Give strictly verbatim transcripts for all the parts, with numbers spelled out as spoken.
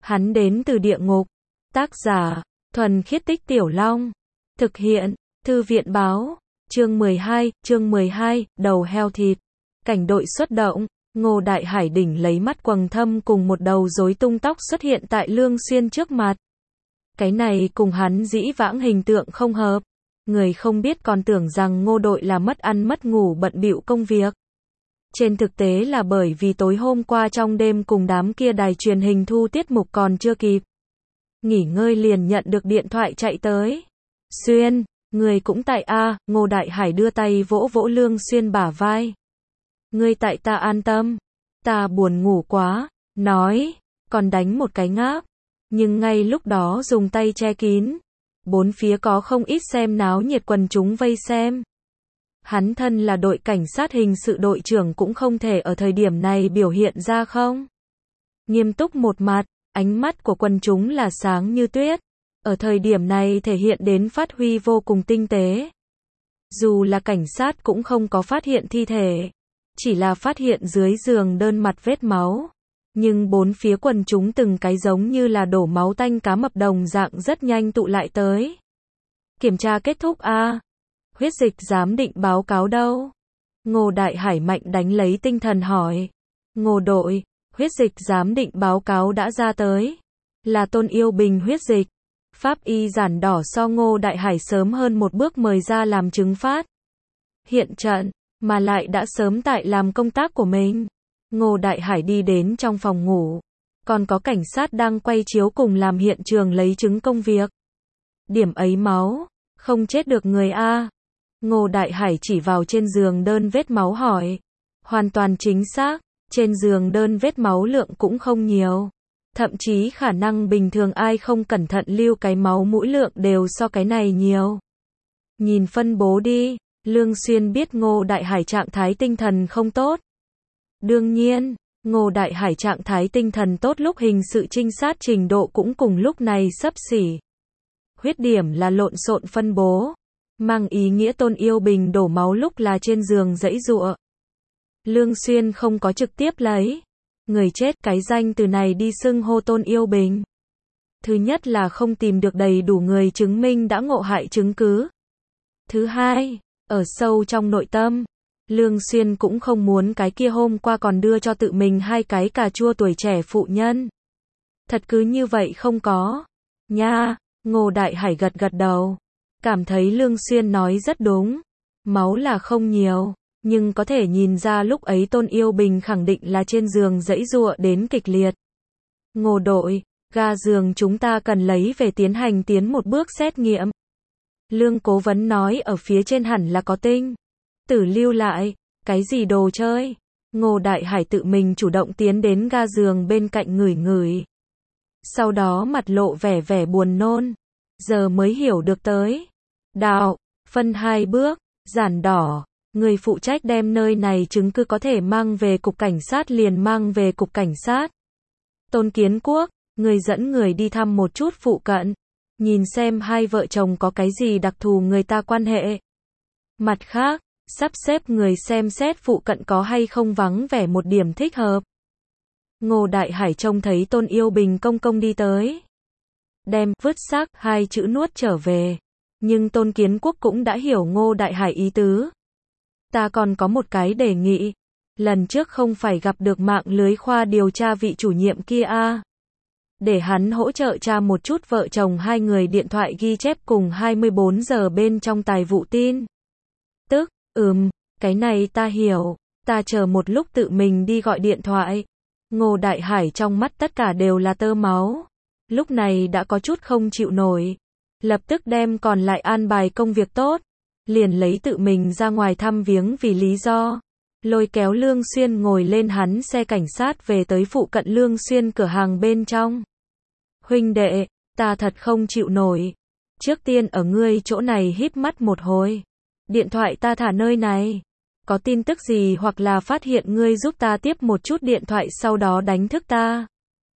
Hắn đến từ địa ngục. Tác giả, Thuần Khiết Tích Tiểu Long. Thực hiện, Thư viện báo. Chương mười hai, chương mười hai, đầu heo thịt. Cảnh đội xuất động, Ngô Đại Hải đỉnh lấy mắt quầng thâm cùng một đầu rối tung tóc xuất hiện tại Lương Xuyên trước mặt. Cái này cùng hắn dĩ vãng hình tượng không hợp. Người không biết còn tưởng rằng Ngô đội là mất ăn mất ngủ bận bịu công việc. Trên thực tế là bởi vì tối hôm qua trong đêm cùng đám kia đài truyền hình thu tiết mục còn chưa kịp nghỉ ngơi liền nhận được điện thoại chạy tới. Xuyên, người cũng tại a, Ngô Đại Hải đưa tay vỗ vỗ Lương Xuyên bả vai. Ngươi tại ta an tâm, ta buồn ngủ quá, nói, còn đánh một cái ngáp. Nhưng ngay lúc đó dùng tay che kín. Bốn phía có không ít xem náo nhiệt quần chúng vây xem. Hắn thân là đội cảnh sát hình sự đội trưởng cũng không thể ở thời điểm này biểu hiện ra không nghiêm túc một mặt, ánh mắt của quần chúng là sáng như tuyết. Ở thời điểm này thể hiện đến phát huy vô cùng tinh tế. Dù là cảnh sát cũng không có phát hiện thi thể, chỉ là phát hiện dưới giường đơn mặt vết máu. Nhưng bốn phía quần chúng từng cái giống như là đổ máu tanh cá mập đồng dạng rất nhanh tụ lại tới. Kiểm tra kết thúc a, à? Huyết dịch giám định báo cáo đâu? Ngô Đại Hải mạnh đánh lấy tinh thần hỏi. Ngô đội, huyết dịch giám định báo cáo đã ra tới. Là Tôn Yêu Bình huyết dịch. Pháp y giản đỏ so Ngô Đại Hải sớm hơn một bước mời ra làm chứng phát hiện trận, mà lại đã sớm tại làm công tác của mình. Ngô Đại Hải đi đến trong phòng ngủ. Còn có cảnh sát đang quay chiếu cùng làm hiện trường lấy chứng công việc. Điểm ấy máu, không chết được người a. Ngô Đại Hải chỉ vào trên giường đơn vết máu hỏi. Hoàn toàn chính xác, trên giường đơn vết máu lượng cũng không nhiều. Thậm chí khả năng bình thường ai không cẩn thận lưu cái máu mũi lượng đều so cái này nhiều. Nhìn phân bố đi, Lương Xuyên biết Ngô Đại Hải trạng thái tinh thần không tốt. Đương nhiên, Ngô Đại Hải trạng thái tinh thần tốt lúc hình sự trinh sát trình độ cũng cùng lúc này xấp xỉ. Huyết điểm là lộn xộn phân bố, mang ý nghĩa Tôn Yêu Bình đổ máu lúc là trên giường giãy giụa. Lương Xuyên không có trực tiếp lấy người chết cái danh từ này đi xưng hô Tôn Yêu Bình. Thứ nhất là không tìm được đầy đủ người chứng minh đã ngộ hại chứng cứ. Thứ hai, ở sâu trong nội tâm, Lương Xuyên cũng không muốn cái kia hôm qua còn đưa cho tự mình hai cái cà chua tuổi trẻ phụ nhân. Thật cứ như vậy không có. Nha, Ngô Đại Hải gật gật đầu. Cảm thấy Lương Xuyên nói rất đúng. Máu là không nhiều, nhưng có thể nhìn ra lúc ấy Tôn Yêu Bình khẳng định là trên giường giãy giụa đến kịch liệt. Ngô đội, ga giường chúng ta cần lấy về tiến hành tiến một bước xét nghiệm. Lương cố vấn nói ở phía trên hẳn là có tinh tử lưu lại, cái gì đồ chơi? Ngô Đại Hải tự mình chủ động tiến đến ga giường bên cạnh ngửi ngửi. Sau đó mặt lộ vẻ vẻ buồn nôn. Giờ mới hiểu được tới. Đạo, phân hai bước, giản đỏ, người phụ trách đem nơi này chứng cứ có thể mang về cục cảnh sát liền mang về cục cảnh sát. Tôn Kiến Quốc, người dẫn người đi thăm một chút phụ cận. Nhìn xem hai vợ chồng có cái gì đặc thù người ta quan hệ. Mặt khác, sắp xếp người xem xét phụ cận có hay không vắng vẻ một điểm thích hợp. Ngô Đại Hải trông thấy Tôn Yêu Bình công công đi tới. Đem vứt xác hai chữ nuốt trở về. Nhưng Tôn Kiến Quốc cũng đã hiểu Ngô Đại Hải ý tứ. Ta còn có một cái đề nghị. Lần trước không phải gặp được mạng lưới khoa điều tra vị chủ nhiệm kia a, à? Để hắn hỗ trợ tra một chút vợ chồng hai người điện thoại ghi chép cùng hai mươi bốn giờ bên trong tài vụ tin. Tức, ừm, cái này ta hiểu, ta chờ một lúc tự mình đi gọi điện thoại. Ngô Đại Hải trong mắt tất cả đều là tơ máu. Lúc này đã có chút không chịu nổi. Lập tức đem còn lại an bài công việc tốt. Liền lấy tự mình ra ngoài thăm viếng vì lý do. Lôi kéo Lương Xuyên ngồi lên hắn xe cảnh sát về tới phụ cận Lương Xuyên cửa hàng bên trong. Huynh đệ, ta thật không chịu nổi. Trước tiên ở ngươi chỗ này híp mắt một hồi. Điện thoại ta thả nơi này. Có tin tức gì hoặc là phát hiện ngươi giúp ta tiếp một chút điện thoại sau đó đánh thức ta.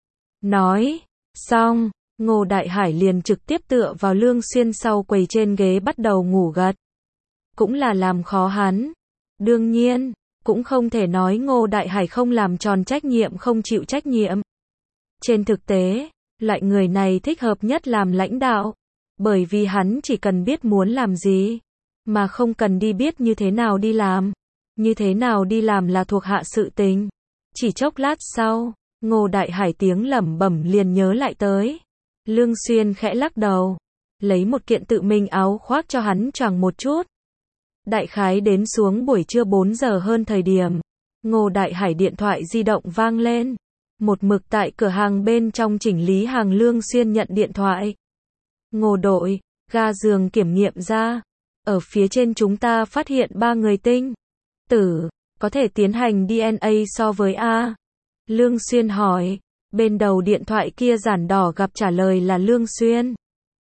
Nói, xong, Ngô Đại Hải liền trực tiếp tựa vào Lương Xuyên sau quầy trên ghế bắt đầu ngủ gật. Cũng là làm khó hắn. Đương nhiên, cũng không thể nói Ngô Đại Hải không làm tròn trách nhiệm không chịu trách nhiệm. Trên thực tế, Loại người này thích hợp nhất làm lãnh đạo, bởi vì hắn chỉ cần biết muốn làm gì, mà không cần đi biết như thế nào đi làm. Như thế nào đi làm là thuộc hạ sự tình. Chỉ chốc lát sau, Ngô Đại Hải tiếng lẩm bẩm liền nhớ lại tới. Lương Xuyên khẽ lắc đầu, lấy một kiện tự mình áo khoác cho hắn choàng một chút. Đại khái đến xuống buổi trưa bốn giờ hơn thời điểm, Ngô Đại Hải điện thoại di động vang lên. Một mực tại cửa hàng bên trong chỉnh lý hàng Lương Xuyên nhận điện thoại. Ngô đội, ga giường kiểm nghiệm ra. Ở phía trên chúng ta phát hiện ba người tinh tử, có thể tiến hành đê en a so với A. Lương Xuyên hỏi. Bên đầu điện thoại kia giản đỏ gặp trả lời là Lương Xuyên.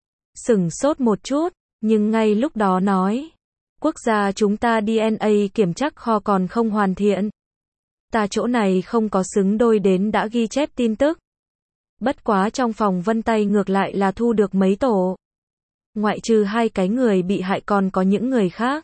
Sửng sốt một chút, nhưng ngay lúc đó nói. Quốc gia chúng ta đê en a kiểm chắc kho còn không hoàn thiện. Ta chỗ này không có xứng đôi đến đã ghi chép tin tức. Bất quá trong phòng vân tay ngược lại là thu được mấy tổ. Ngoại trừ hai cái người bị hại còn có những người khác.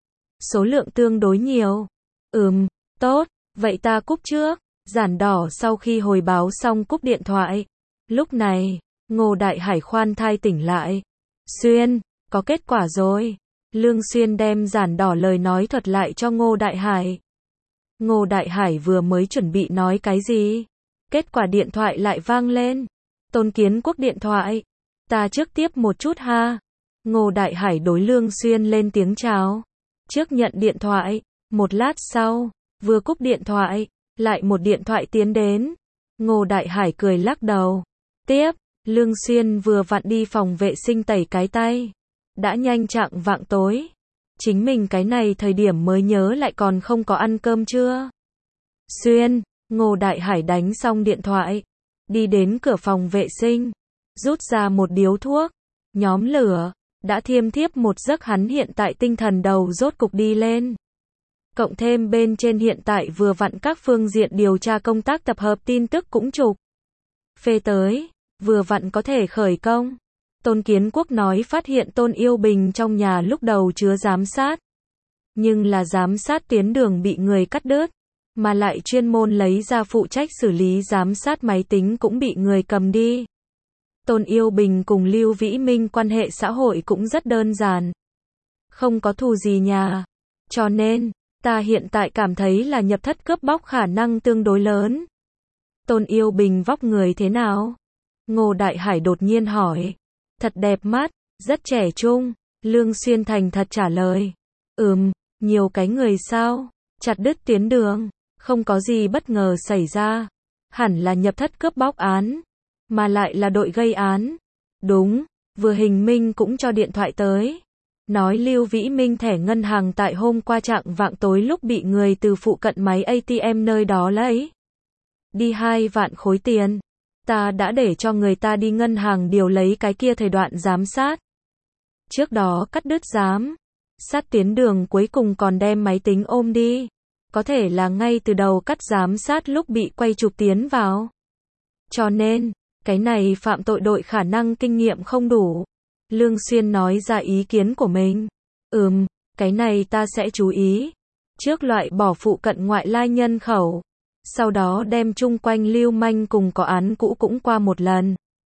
Số lượng tương đối nhiều. Ừm, tốt, vậy ta cúp trước. Giản đỏ sau khi hồi báo xong cúp điện thoại. Lúc này, Ngô Đại Hải khoan thai tỉnh lại. Xuyên, có kết quả rồi. Lương Xuyên đem giản đỏ lời nói thuật lại cho Ngô Đại Hải. Ngô Đại Hải vừa mới chuẩn bị nói cái gì, kết quả điện thoại lại vang lên. Tôn Kiến Quốc điện thoại. Ta trước tiếp một chút ha. Ngô Đại Hải đối Lương Xuyên lên tiếng chào. Trước nhận điện thoại. Một lát sau, vừa cúp điện thoại, lại một điện thoại tiến đến. Ngô Đại Hải cười lắc đầu. Tiếp, Lương Xuyên vừa vặn đi phòng vệ sinh tẩy cái tay. Đã nhanh chạng vạng tối. Chính mình cái này thời điểm mới nhớ lại còn không có ăn cơm chưa. Xuyên, Ngô Đại Hải đánh xong điện thoại. Đi đến cửa phòng vệ sinh. Rút ra một điếu thuốc. Nhóm lửa. Đã thiêm thiếp một giấc hắn hiện tại tinh thần đầu rốt cục đi lên. Cộng thêm bên trên hiện tại vừa vặn các phương diện điều tra công tác tập hợp tin tức cũng chụp phê tới. Vừa vặn có thể khởi công. Tôn Kiến Quốc nói phát hiện Tôn Yêu Bình trong nhà lúc đầu chứa giám sát. Nhưng là giám sát tiến đường bị người cắt đứt. Mà lại chuyên môn lấy ra phụ trách xử lý giám sát máy tính cũng bị người cầm đi. Tôn Yêu Bình cùng Lưu Vĩ Minh quan hệ xã hội cũng rất đơn giản. Không có thù gì nhà. Cho nên, ta hiện tại cảm thấy là nhập thất cướp bóc khả năng tương đối lớn. Tôn Yêu Bình vóc người thế nào? Ngô Đại Hải đột nhiên hỏi. Thật đẹp mắt, rất trẻ trung. Lương Xuyên thành thật trả lời. Ừm, nhiều cái người sao? Chặt đứt tiến đường. Không có gì bất ngờ xảy ra. Hẳn là nhập thất cướp bóc án. Mà lại là đội gây án. Đúng, vừa Hình Minh cũng cho điện thoại tới. Nói Lưu Vĩ Minh thẻ ngân hàng tại hôm qua chạng vạng tối lúc bị người từ phụ cận máy a tê em nơi đó lấy đi hai vạn khối tiền. Ta đã để cho người ta đi ngân hàng điều lấy cái kia thời đoạn giám sát. Trước đó cắt đứt giám sát tiến đường cuối cùng còn đem máy tính ôm đi. Có thể là ngay từ đầu cắt giám sát lúc bị quay chụp tiến vào. Cho nên, cái này phạm tội đội khả năng kinh nghiệm không đủ. Lương Xuyên nói ra ý kiến của mình. Ừm, cái này ta sẽ chú ý. Trước loại bỏ phụ cận ngoại lai nhân khẩu. Sau đó đem chung quanh lưu manh cùng có án cũ cũng qua một lần.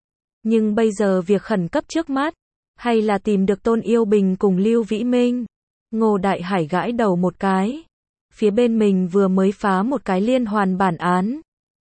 Nhưng bây giờ việc khẩn cấp trước mắt, hay là tìm được Tôn Yêu Bình cùng Lưu Vĩ Minh. Ngô Đại Hải gãi đầu một cái. Phía bên mình vừa mới phá một cái liên hoàn bản án.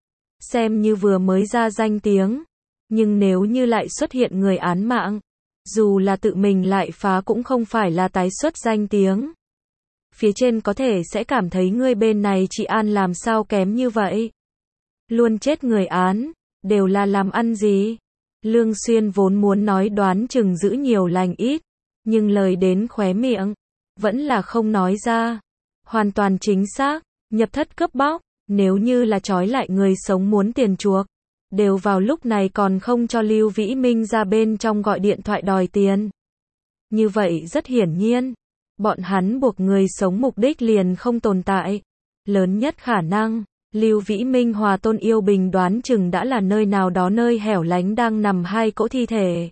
Xem như vừa mới ra danh tiếng. Nhưng nếu như lại xuất hiện người án mạng, dù là tự mình lại phá cũng không phải là tái xuất danh tiếng. Phía trên có thể sẽ cảm thấy ngươi bên này trị an làm sao kém như vậy. Luôn chết người án, đều là làm ăn gì. Lương Xuyên vốn muốn nói đoán chừng giữ nhiều lành ít, nhưng lời đến khóe miệng, vẫn là không nói ra. Hoàn toàn chính xác, nhập thất cướp bóc, nếu như là trói lại người sống muốn tiền chuộc, đều vào lúc này còn không cho Lưu Vĩ Minh ra bên trong gọi điện thoại đòi tiền. Như vậy rất hiển nhiên, bọn hắn buộc người sống mục đích liền không tồn tại. Lớn nhất khả năng, Lưu Vĩ Minh hòa Tôn Yêu Bình đoán chừng đã là nơi nào đó nơi hẻo lánh đang nằm hai cỗ thi thể.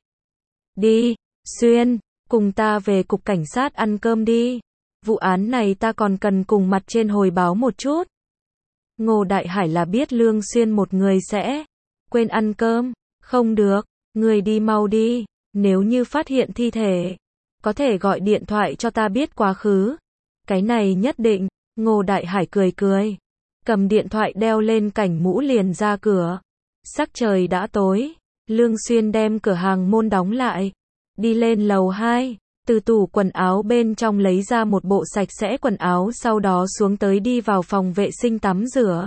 Đi, Xuyên, cùng ta về cục cảnh sát ăn cơm đi. Vụ án này ta còn cần cùng mặt trên hồi báo một chút. Ngô Đại Hải là biết Lương Xuyên một người sẽ quên ăn cơm, Không được, người đi mau đi, nếu như phát hiện thi thể, có thể gọi điện thoại cho ta biết quá khứ. Cái này nhất định, Ngô Đại Hải cười cười, cầm điện thoại đeo lên cảnh mũ liền ra cửa. Sắc trời đã tối, Lương Xuyên đem cửa hàng môn đóng lại, đi lên lầu hai, từ tủ quần áo bên trong lấy ra một bộ sạch sẽ quần áo, sau đó xuống tới đi vào phòng vệ sinh tắm rửa.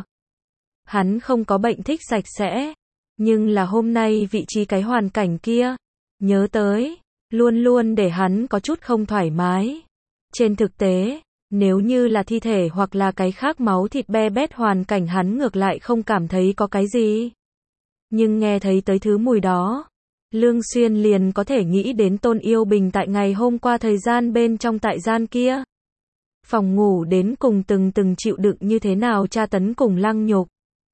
Hắn không có bệnh thích sạch sẽ, nhưng là hôm nay vị trí cái hoàn cảnh kia, nhớ tới, luôn luôn để hắn có chút không thoải mái. Trên thực tế, nếu như là thi thể hoặc là cái khác máu thịt be bét hoàn cảnh hắn ngược lại không cảm thấy có cái gì. Nhưng nghe thấy tới thứ mùi đó, Lương Xuyên liền có thể nghĩ đến Tôn Yêu Bình tại ngày hôm qua thời gian bên trong tại gian kia. Phòng ngủ đến cùng từng từng chịu đựng như thế nào tra tấn cùng lăng nhục.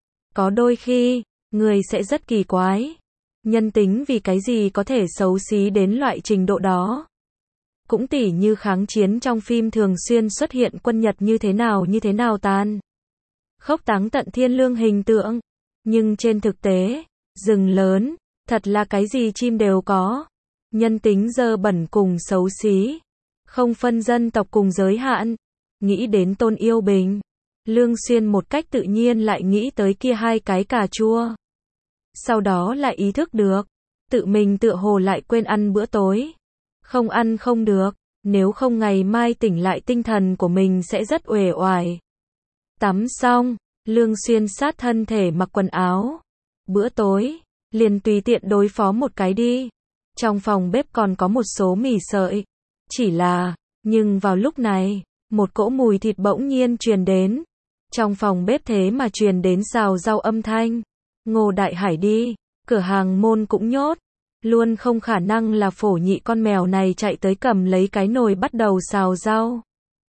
Có đôi khi, người sẽ rất kỳ quái. Nhân tính vì cái gì có thể xấu xí đến loại trình độ đó. Cũng tỉ như kháng chiến trong phim thường xuyên xuất hiện quân Nhật như thế nào như thế nào tàn khốc táng tận thiên lương hình tượng. Nhưng trên thực tế, rừng lớn, thật là cái gì chim đều có. Nhân tính dơ bẩn cùng xấu xí, không phân dân tộc cùng giới hạn. Nghĩ đến Tôn Yêu Bình, Lương Xuyên một cách tự nhiên lại nghĩ tới kia hai cái cà chua. Sau đó lại ý thức được, tự mình tựa hồ lại quên ăn bữa tối. Không ăn không được, nếu không ngày mai tỉnh lại tinh thần của mình sẽ rất uể oải. Tắm xong, Lương Xuyên sát thân thể mặc quần áo. Bữa tối, liền tùy tiện đối phó một cái đi. Trong phòng bếp còn có một số mì sợi. Chỉ là, nhưng vào lúc này, một cỗ mùi thịt bỗng nhiên truyền đến. Trong phòng bếp thế mà truyền đến xào rau âm thanh. Ngô Đại Hải đi, cửa hàng môn cũng nhốt. Luôn không khả năng là Phổ Nhị con mèo này chạy tới cầm lấy cái nồi bắt đầu xào rau.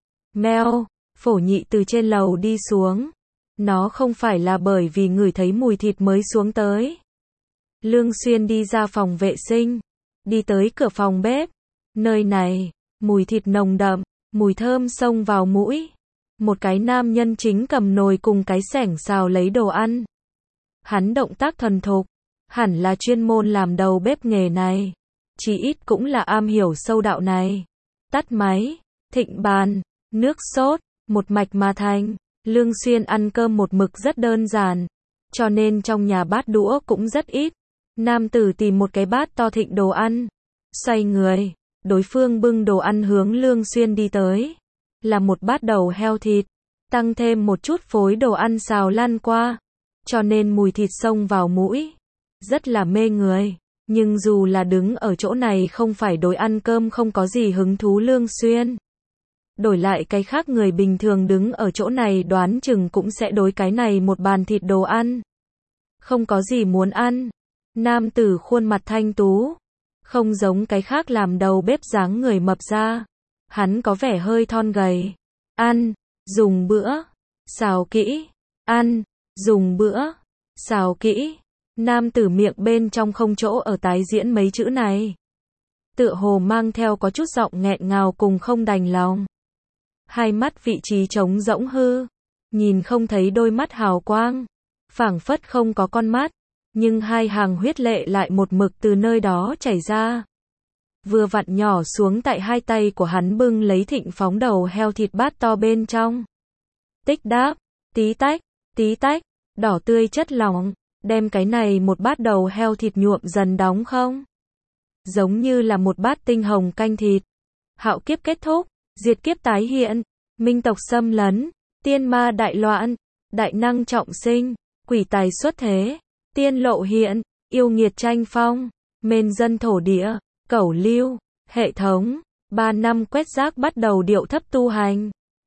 Mèo, Phổ Nhị từ trên lầu đi xuống. Nó không phải là bởi vì ngửi thấy mùi thịt mới xuống tới. Lương Xuyên đi ra phòng vệ sinh, đi tới cửa phòng bếp. Nơi này, mùi thịt nồng đậm, mùi thơm xông vào mũi. Một cái nam nhân chính cầm nồi cùng cái xẻng xào lấy đồ ăn. Hắn động tác thuần thục, hẳn là chuyên môn làm đầu bếp nghề này. Chỉ ít cũng là am hiểu sâu đạo này. Tắt máy, thịnh bàn, nước sốt, một mạch mà thành. Lương Xuyên ăn cơm một mực rất đơn giản, cho nên trong nhà bát đũa cũng rất ít. Nam tử tìm một cái bát to thịnh đồ ăn, xoay người, đối phương bưng đồ ăn hướng Lương Xuyên đi tới. Là một bát đầu heo thịt, tăng thêm một chút phối đồ ăn xào lăn qua, cho nên mùi thịt xông vào mũi, rất là mê người. Nhưng dù là đứng ở chỗ này không phải đối ăn cơm không có gì hứng thú Lương Xuyên. Đổi lại cái khác người bình thường đứng ở chỗ này đoán chừng cũng sẽ đối cái này một bàn thịt đồ ăn. Không có gì muốn ăn. Nam tử khuôn mặt thanh tú, không giống cái khác làm đầu bếp dáng người mập ra. Hắn có vẻ hơi thon gầy. Ăn, dùng bữa, xào kỹ. Ăn, dùng bữa, xào kỹ. Nam tử miệng bên trong không chỗ ở tái diễn mấy chữ này. Tựa hồ mang theo có chút giọng nghẹn ngào cùng không đành lòng. Hai mắt vị trí trống rỗng hư, nhìn không thấy đôi mắt hào quang, phảng phất không có con mắt, nhưng hai hàng huyết lệ lại một mực từ nơi đó chảy ra. Vừa vặn nhỏ xuống tại hai tay của hắn bưng lấy thịnh phóng đầu heo thịt bát to bên trong. Tích đáp, tí tách, tí tách, đỏ tươi chất lỏng, đem cái này một bát đầu heo thịt nhuộm dần đóng không. Giống như là một bát tinh hồng canh thịt. Hạo kiếp kết thúc, diệt kiếp tái hiện, minh tộc xâm lấn, tiên ma đại loạn, đại năng trọng sinh, quỷ tài xuất thế, tiên lộ hiện, yêu nghiệt tranh phong, mên dân thổ địa, cẩu lưu, hệ thống, ba năm quét rác bắt đầu điệu thấp tu hành.